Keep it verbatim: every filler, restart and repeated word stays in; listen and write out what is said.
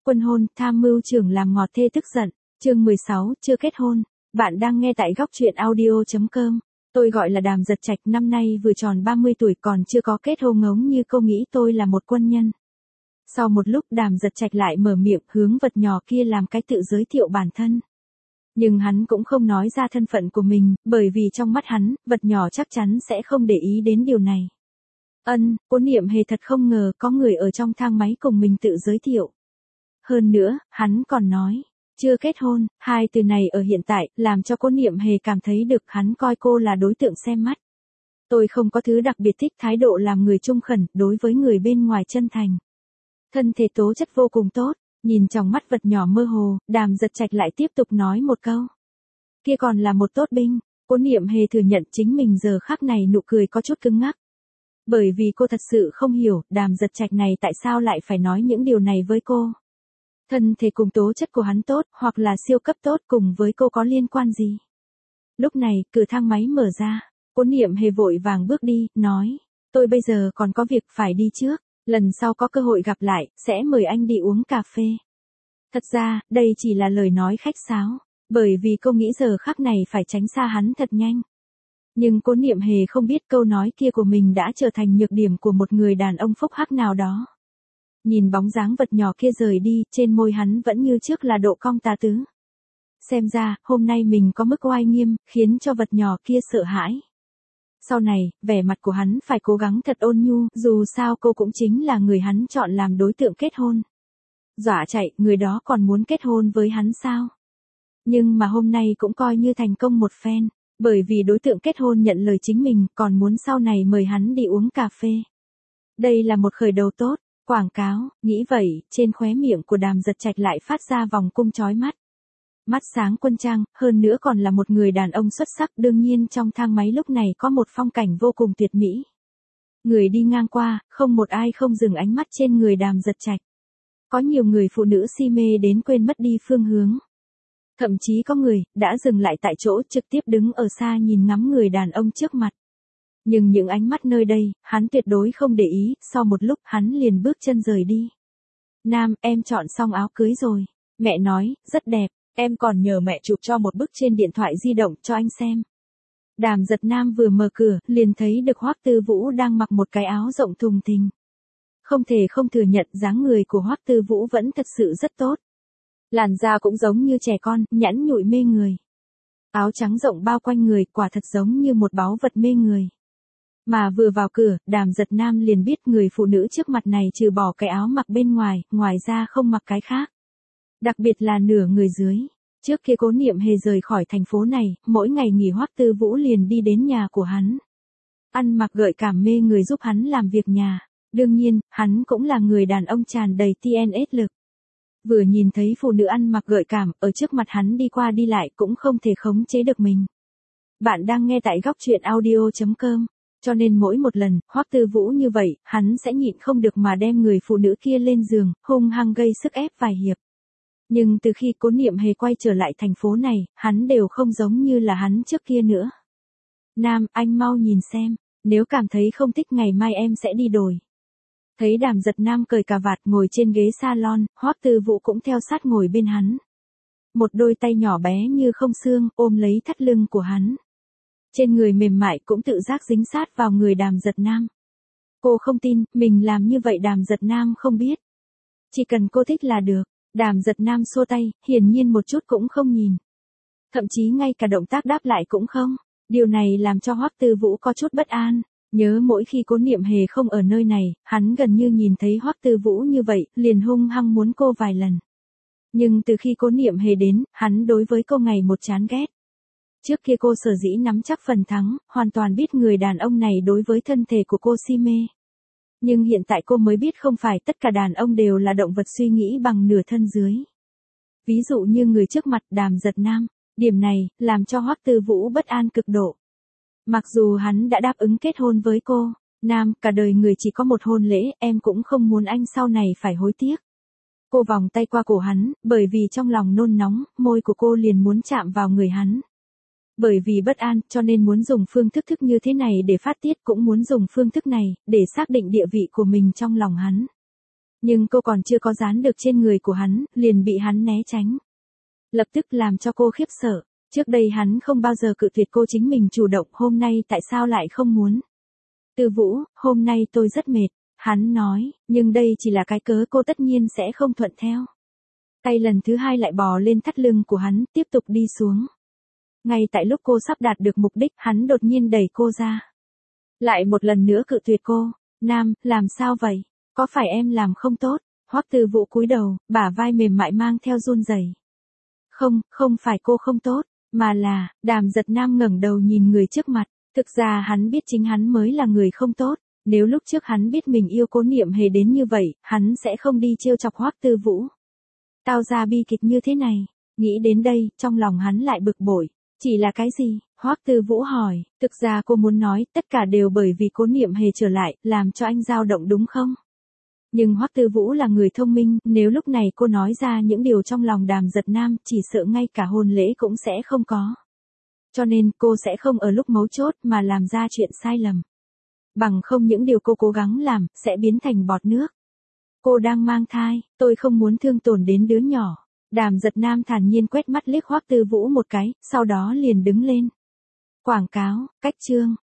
Quân hôn, tham mưu trưởng làm ngọt thê tức giận. Chương mười sáu, chưa kết hôn. Bạn đang nghe tại góc truyện audio chấm com. Tôi gọi là Đàm Giật Trạch, năm nay vừa tròn ba mươi tuổi còn chưa có kết hôn ngống như cô nghĩ tôi là một quân nhân. Sau một lúc Đàm Giật Trạch lại mở miệng hướng vật nhỏ kia làm cái tự giới thiệu bản thân. Nhưng hắn cũng không nói ra thân phận của mình, bởi vì trong mắt hắn, vật nhỏ chắc chắn sẽ không để ý đến điều này. Ân, Cố Niệm Hề thật không ngờ có người ở trong thang máy cùng mình tự giới thiệu. Hơn nữa, hắn còn nói, chưa kết hôn, hai từ này ở hiện tại, làm cho Cố Niệm Hề cảm thấy được hắn coi cô là đối tượng xem mắt. Tôi không có thứ đặc biệt thích thái độ làm người trung khẩn, đối với người bên ngoài chân thành. Thân thể tố chất vô cùng tốt, nhìn trong mắt vật nhỏ mơ hồ, Đàm Giật Trạch lại tiếp tục nói một câu. Kia còn là một tốt binh, Cố Niệm Hề thừa nhận chính mình giờ khắc này nụ cười có chút cứng ngắc. Bởi vì cô thật sự không hiểu, Đàm Giật Trạch này tại sao lại phải nói những điều này với cô. Thân thể cùng tố chất của hắn tốt, hoặc là siêu cấp tốt cùng với cô có liên quan gì? Lúc này, cửa thang máy mở ra, Cố Niệm Hề vội vàng bước đi, nói, tôi bây giờ còn có việc phải đi trước, lần sau có cơ hội gặp lại, sẽ mời anh đi uống cà phê. Thật ra, đây chỉ là lời nói khách sáo, bởi vì cô nghĩ giờ khắc này phải tránh xa hắn thật nhanh. Nhưng Cố Niệm Hề không biết câu nói kia của mình đã trở thành nhược điểm của một người đàn ông phúc hắc nào đó. Nhìn bóng dáng vật nhỏ kia rời đi, trên môi hắn vẫn như trước là độ cong tà tứ. Xem ra, hôm nay mình có mức oai nghiêm, khiến cho vật nhỏ kia sợ hãi. Sau này, vẻ mặt của hắn phải cố gắng thật ôn nhu, dù sao cô cũng chính là người hắn chọn làm đối tượng kết hôn. Dọa chạy, người đó còn muốn kết hôn với hắn sao? Nhưng mà hôm nay cũng coi như thành công một phen, bởi vì đối tượng kết hôn nhận lời chính mình, còn muốn sau này mời hắn đi uống cà phê. Đây là một khởi đầu tốt. Quảng cáo, nghĩ vậy, trên khóe miệng của Đàm Giật Trạch lại phát ra vòng cung chói mắt. Mắt sáng quân trang, hơn nữa còn là một người đàn ông xuất sắc, đương nhiên trong thang máy lúc này có một phong cảnh vô cùng tuyệt mỹ. Người đi ngang qua, không một ai không dừng ánh mắt trên người Đàm Giật Trạch. Có nhiều người phụ nữ si mê đến quên mất đi phương hướng. Thậm chí có người, đã dừng lại tại chỗ trực tiếp đứng ở xa nhìn ngắm người đàn ông trước mặt. Nhưng những ánh mắt nơi đây, hắn tuyệt đối không để ý, sau một lúc hắn liền bước chân rời đi. Nam, em chọn xong áo cưới rồi. Mẹ nói, rất đẹp, em còn nhờ mẹ chụp cho một bức trên điện thoại di động cho anh xem. Đàm Giật Nam vừa mở cửa, liền thấy được Hoắc Tư Vũ đang mặc một cái áo rộng thùng thình. Không thể không thừa nhận dáng người của Hoắc Tư Vũ vẫn thật sự rất tốt. Làn da cũng giống như trẻ con, nhẵn nhụi mê người. Áo trắng rộng bao quanh người, quả thật giống như một báu vật mê người. Mà vừa vào cửa, Đàm Giật Nam liền biết người phụ nữ trước mặt này trừ bỏ cái áo mặc bên ngoài, ngoài ra không mặc cái khác. Đặc biệt là nửa người dưới. Trước kia Cố Niệm Hề rời khỏi thành phố này, mỗi ngày nghỉ Hoắc Tư Vũ liền đi đến nhà của hắn. Ăn mặc gợi cảm mê người giúp hắn làm việc nhà. Đương nhiên, hắn cũng là người đàn ông tràn đầy tê en ét lực. Vừa nhìn thấy phụ nữ ăn mặc gợi cảm, ở trước mặt hắn đi qua đi lại cũng không thể khống chế được mình. Bạn đang nghe tại góc truyện audio chấm com. Cho nên mỗi một lần, Hoắc Tư Vũ như vậy, hắn sẽ nhịn không được mà đem người phụ nữ kia lên giường, hung hăng gây sức ép vài hiệp. Nhưng từ khi Cố Niệm Hề quay trở lại thành phố này, hắn đều không giống như là hắn trước kia nữa. Nam, anh mau nhìn xem, nếu cảm thấy không thích ngày mai em sẽ đi đổi. Thấy Đàm Giật Nam cởi cà vạt ngồi trên ghế salon, Hoắc Tư Vũ cũng theo sát ngồi bên hắn. Một đôi tay nhỏ bé như không xương, ôm lấy thắt lưng của hắn. Trên người mềm mại cũng tự giác dính sát vào người Đàm Giật Nam. Cô không tin, mình làm như vậy Đàm Giật Nam không biết. Chỉ cần cô thích là được. Đàm Giật Nam xua tay, hiển nhiên một chút cũng không nhìn. Thậm chí ngay cả động tác đáp lại cũng không. Điều này làm cho Hoắc Tư Vũ có chút bất an. Nhớ mỗi khi Cố Niệm Hề không ở nơi này, hắn gần như nhìn thấy Hoắc Tư Vũ như vậy, liền hung hăng muốn cô vài lần. Nhưng từ khi Cố Niệm Hề đến, hắn đối với cô ngày một chán ghét. Trước kia cô sở dĩ nắm chắc phần thắng, hoàn toàn biết người đàn ông này đối với thân thể của cô si mê. Nhưng hiện tại cô mới biết không phải tất cả đàn ông đều là động vật suy nghĩ bằng nửa thân dưới. Ví dụ như người trước mặt Đàm Giật Nam, điểm này, làm cho Hoắc Tư Vũ bất an cực độ. Mặc dù hắn đã đáp ứng kết hôn với cô, Nam, cả đời người chỉ có một hôn lễ, em cũng không muốn anh sau này phải hối tiếc. Cô vòng tay qua cổ hắn, bởi vì trong lòng nôn nóng, môi của cô liền muốn chạm vào người hắn. Bởi vì bất an, cho nên muốn dùng phương thức thức như thế này để phát tiết, cũng muốn dùng phương thức này, để xác định địa vị của mình trong lòng hắn. Nhưng cô còn chưa có dán được trên người của hắn, liền bị hắn né tránh. Lập tức làm cho cô khiếp sợ. Trước đây hắn không bao giờ cự tuyệt cô, chính mình chủ động, hôm nay tại sao lại không muốn. Tư Vũ, hôm nay tôi rất mệt, hắn nói, nhưng đây chỉ là cái cớ, cô tất nhiên sẽ không thuận theo. Tay lần thứ hai lại bò lên thắt lưng của hắn, tiếp tục đi xuống. Ngay tại lúc cô sắp đạt được mục đích, hắn đột nhiên đẩy cô ra. Lại một lần nữa cự tuyệt cô. Nam, làm sao vậy? Có phải em làm không tốt? Hoắc Tư Vũ cúi đầu, bả vai mềm mại mang theo run rẩy. Không, không phải cô không tốt, mà là, Đàm Giật Nam ngẩng đầu nhìn người trước mặt. Thực ra hắn biết chính hắn mới là người không tốt. Nếu lúc trước hắn biết mình yêu Cố Niệm Hề đến như vậy, hắn sẽ không đi trêu chọc Hoắc Tư Vũ. Tao ra bi kịch như thế này. Nghĩ đến đây, trong lòng hắn lại bực bội. Chỉ là cái gì? Hoắc Tư Vũ hỏi. Thực ra cô muốn nói, tất cả đều bởi vì Cố Niệm Hề trở lại, làm cho anh dao động đúng không? Nhưng Hoắc Tư Vũ là người thông minh, nếu lúc này cô nói ra những điều trong lòng Đàm Giật Nam, chỉ sợ ngay cả hôn lễ cũng sẽ không có. Cho nên cô sẽ không ở lúc mấu chốt mà làm ra chuyện sai lầm. Bằng không những điều cô cố gắng làm, sẽ biến thành bọt nước. Cô đang mang thai, tôi không muốn thương tổn đến đứa nhỏ. Đàm Giật Nam thản nhiên quét mắt liếc Hoắc Tư Vũ một cái, sau đó liền đứng lên. Quảng cáo, cách chương.